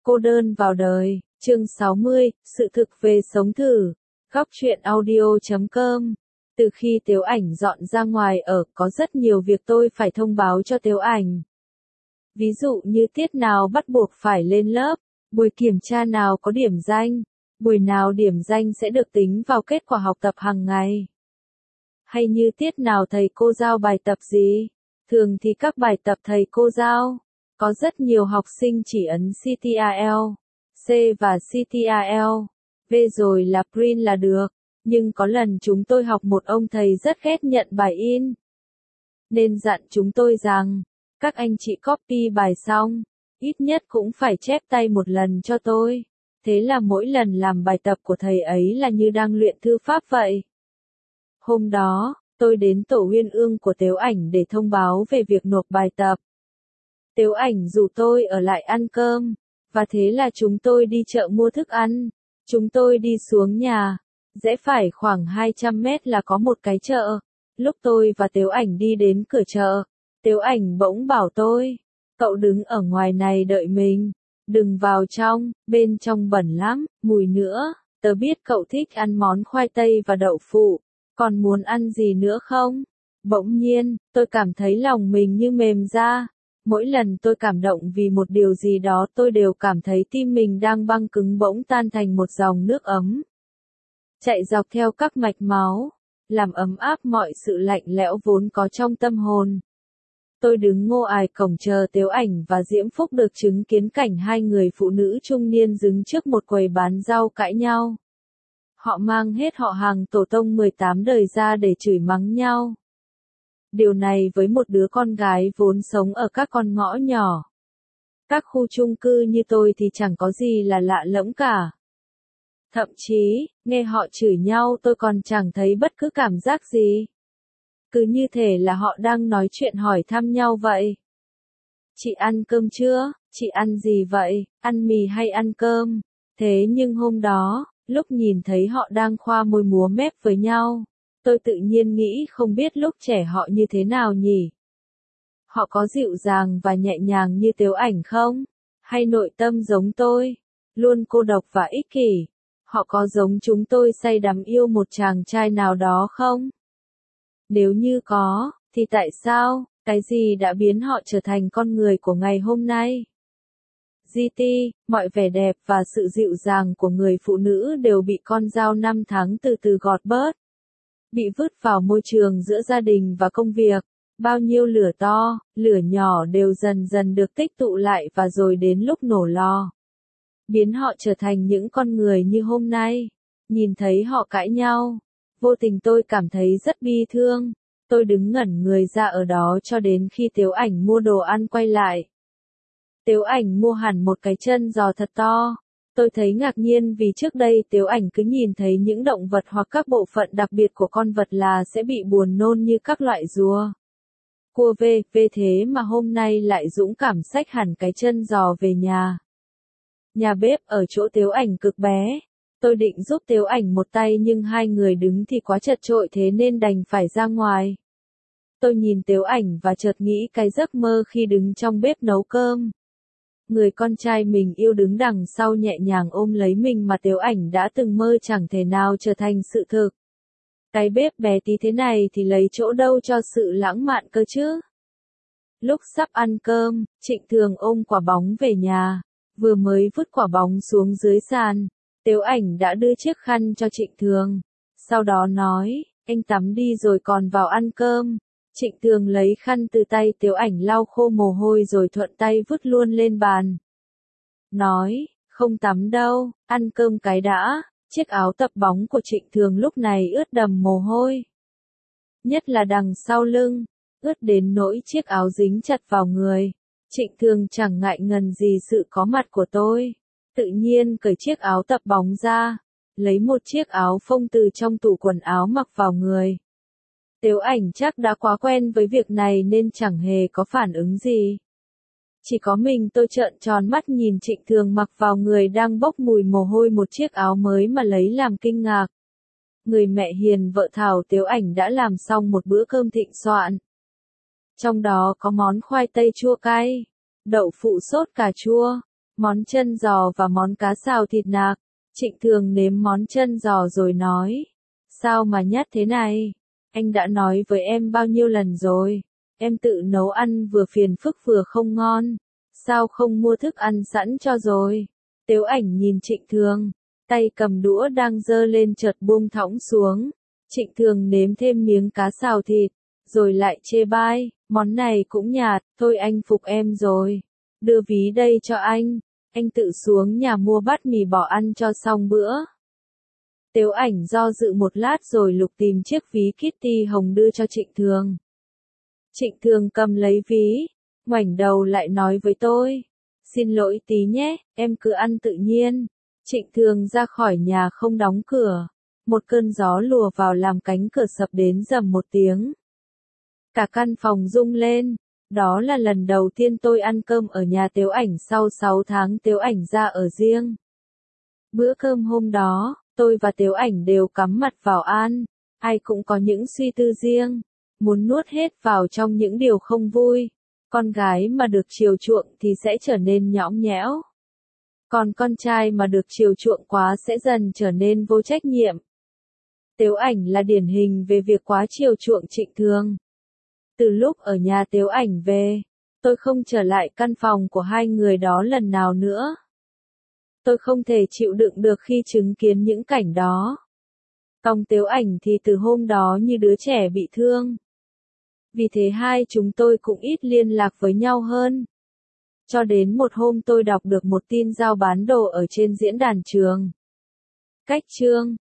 Cô đơn vào đời, chương 60, sự thực về sống thử. Góc truyện audio.com. Từ khi Tiếu Ảnh dọn ra ngoài ở, có rất nhiều việc tôi phải thông báo cho Tiếu Ảnh. Ví dụ như tiết nào bắt buộc phải lên lớp, buổi kiểm tra nào có điểm danh, buổi nào điểm danh sẽ được tính vào kết quả học tập hàng ngày. Hay như tiết nào thầy cô giao bài tập gì. Thường thì các bài tập thầy cô giao, có rất nhiều học sinh chỉ ấn CTRL, C và CTRL, V rồi là print là được. Nhưng có lần chúng tôi học một ông thầy rất ghét nhận bài in. Nên dặn chúng tôi rằng, các anh chị copy bài xong, ít nhất cũng phải chép tay một lần cho tôi. Thế là mỗi lần làm bài tập của thầy ấy là như đang luyện thư pháp vậy. Hôm đó, tôi đến tổ Uyên Ương của Tiếu Ảnh để thông báo về việc nộp bài tập. Tiếu Ảnh rủ tôi ở lại ăn cơm, và thế là chúng tôi đi chợ mua thức ăn. Chúng tôi đi xuống nhà, rẽ phải khoảng 200 mét là có một cái chợ. Lúc tôi và Tiếu Ảnh đi đến cửa chợ, Tiếu Ảnh bỗng bảo tôi, cậu đứng ở ngoài này đợi mình, đừng vào trong, bên trong bẩn lắm, mùi nữa, tớ biết cậu thích ăn món khoai tây và đậu phụ, còn muốn ăn gì nữa không? Bỗng nhiên, tôi cảm thấy lòng mình như mềm ra. Mỗi lần tôi cảm động vì một điều gì đó tôi đều cảm thấy tim mình đang băng cứng bỗng tan thành một dòng nước ấm. Chạy dọc theo các mạch máu, làm ấm áp mọi sự lạnh lẽo vốn có trong tâm hồn. Tôi đứng ngô ải cổng chờ Tiếu Ảnh và Diễm Phúc được chứng kiến cảnh hai người phụ nữ trung niên đứng trước một quầy bán rau cãi nhau. Họ mang hết họ hàng tổ tông 18 đời ra để chửi mắng nhau. Điều này với một đứa con gái vốn sống ở các con ngõ nhỏ, các khu chung cư như tôi thì chẳng có gì là lạ lẫm cả. Thậm chí, nghe họ chửi nhau tôi còn chẳng thấy bất cứ cảm giác gì. Cứ như thể là họ đang nói chuyện hỏi thăm nhau vậy. Chị ăn cơm chưa? Chị ăn gì vậy? Ăn mì hay ăn cơm? Thế nhưng hôm đó, lúc nhìn thấy họ đang khoa môi múa mép với nhau, tôi tự nhiên nghĩ không biết lúc trẻ họ như thế nào nhỉ? Họ có dịu dàng và nhẹ nhàng như Tiếu Ảnh không? Hay nội tâm giống tôi, luôn cô độc và ích kỷ? Họ có giống chúng tôi say đắm yêu một chàng trai nào đó không? Nếu như có, thì tại sao, cái gì đã biến họ trở thành con người của ngày hôm nay? GT, mọi vẻ đẹp và sự dịu dàng của người phụ nữ đều bị con dao 5 tháng từ từ gọt bớt. Bị vứt vào môi trường giữa gia đình và công việc. Bao nhiêu lửa to, lửa nhỏ đều dần dần được tích tụ lại và rồi đến lúc nổ lò. Biến họ trở thành những con người như hôm nay. Nhìn thấy họ cãi nhau, vô tình tôi cảm thấy rất bi thương. Tôi đứng ngẩn người ra ở đó cho đến khi Tiếu Ảnh mua đồ ăn quay lại. Tiếu Ảnh mua hẳn một cái chân giò thật to. Tôi thấy ngạc nhiên vì trước đây Tiếu Ảnh cứ nhìn thấy những động vật hoặc các bộ phận đặc biệt của con vật là sẽ bị buồn nôn như các loại rùa, cua về thế mà hôm nay lại dũng cảm xách hẳn cái chân giò về nhà. Nhà bếp ở chỗ Tiếu Ảnh cực bé. Tôi định giúp Tiếu Ảnh một tay nhưng hai người đứng thì quá chật chội thế nên đành phải ra ngoài. Tôi nhìn Tiếu Ảnh và chợt nghĩ cái giấc mơ khi đứng trong bếp nấu cơm. Người con trai mình yêu đứng đằng sau nhẹ nhàng ôm lấy mình mà Tiếu Ảnh đã từng mơ chẳng thể nào trở thành sự thực. Cái bếp bé tí thế này thì lấy chỗ đâu cho sự lãng mạn cơ chứ? Lúc sắp ăn cơm, Trịnh Thường ôm quả bóng về nhà. Vừa mới vứt quả bóng xuống dưới sàn, Tiếu Ảnh đã đưa chiếc khăn cho Trịnh Thường. Sau đó nói, anh tắm đi rồi còn vào ăn cơm. Trịnh Thường lấy khăn từ tay Tiếu Ảnh lau khô mồ hôi rồi thuận tay vứt luôn lên bàn. Nói, không tắm đâu, ăn cơm cái đã. Chiếc áo tập bóng của Trịnh Thường lúc này ướt đầm mồ hôi. Nhất là đằng sau lưng, ướt đến nỗi chiếc áo dính chặt vào người. Trịnh Thường chẳng ngại ngần gì sự có mặt của tôi. Tự nhiên cởi chiếc áo tập bóng ra, lấy một chiếc áo phông từ trong tủ quần áo mặc vào người. Tiếu Ảnh chắc đã quá quen với việc này nên chẳng hề có phản ứng gì. Chỉ có mình tôi trợn tròn mắt nhìn Trịnh Thường mặc vào người đang bốc mùi mồ hôi một chiếc áo mới mà lấy làm kinh ngạc. Người mẹ hiền vợ Thảo Tiếu Ảnh đã làm xong một bữa cơm thịnh soạn. Trong đó có món khoai tây chua cay, đậu phụ sốt cà chua, Món chân giò và món cá xào thịt nạc. Trịnh Thường nếm món chân giò rồi nói. Sao mà nhát thế này? Anh đã nói với em bao nhiêu lần rồi. Em tự nấu ăn vừa phiền phức vừa không ngon. Sao không mua thức ăn sẵn cho rồi? Tếu Ảnh nhìn Trịnh Thường. Tay cầm đũa đang giơ lên chợt buông thõng xuống. Trịnh Thường nếm thêm miếng cá xào thịt. Rồi lại chê bai. Món này cũng nhạt. Thôi anh phục em rồi. Đưa ví đây cho anh. Anh tự xuống nhà mua bát mì bỏ ăn cho xong bữa. Tếu Ảnh do dự một lát rồi lục tìm chiếc ví Kitty hồng đưa cho Trịnh Thường. Trịnh Thường cầm lấy ví, ngoảnh đầu lại nói với tôi. Xin lỗi tí nhé, em cứ ăn tự nhiên. Trịnh Thường ra khỏi nhà không đóng cửa. Một cơn gió lùa vào làm cánh cửa sập đến rầm một tiếng. Cả căn phòng rung lên. Đó là lần đầu tiên tôi ăn cơm ở nhà Tếu Ảnh sau 6 tháng Tếu Ảnh ra ở riêng. Bữa cơm hôm đó, tôi và Tếu Ảnh đều cắm mặt vào ăn. Ai cũng có những suy tư riêng, muốn nuốt hết vào trong những điều không vui. Con gái mà được chiều chuộng thì sẽ trở nên nhõng nhẽo. Còn con trai mà được chiều chuộng quá sẽ dần trở nên vô trách nhiệm. Tếu Ảnh là điển hình về việc quá chiều chuộng Trịnh Thường. Từ lúc ở nhà Tếu Ảnh về, tôi không trở lại căn phòng của hai người đó lần nào nữa. Tôi không thể chịu đựng được khi chứng kiến những cảnh đó. Còn Tếu Ảnh thì từ hôm đó như đứa trẻ bị thương. Vì thế hai chúng tôi cũng ít liên lạc với nhau hơn. Cho đến một hôm tôi đọc được một tin giao bán đồ ở trên diễn đàn trường. Cách chương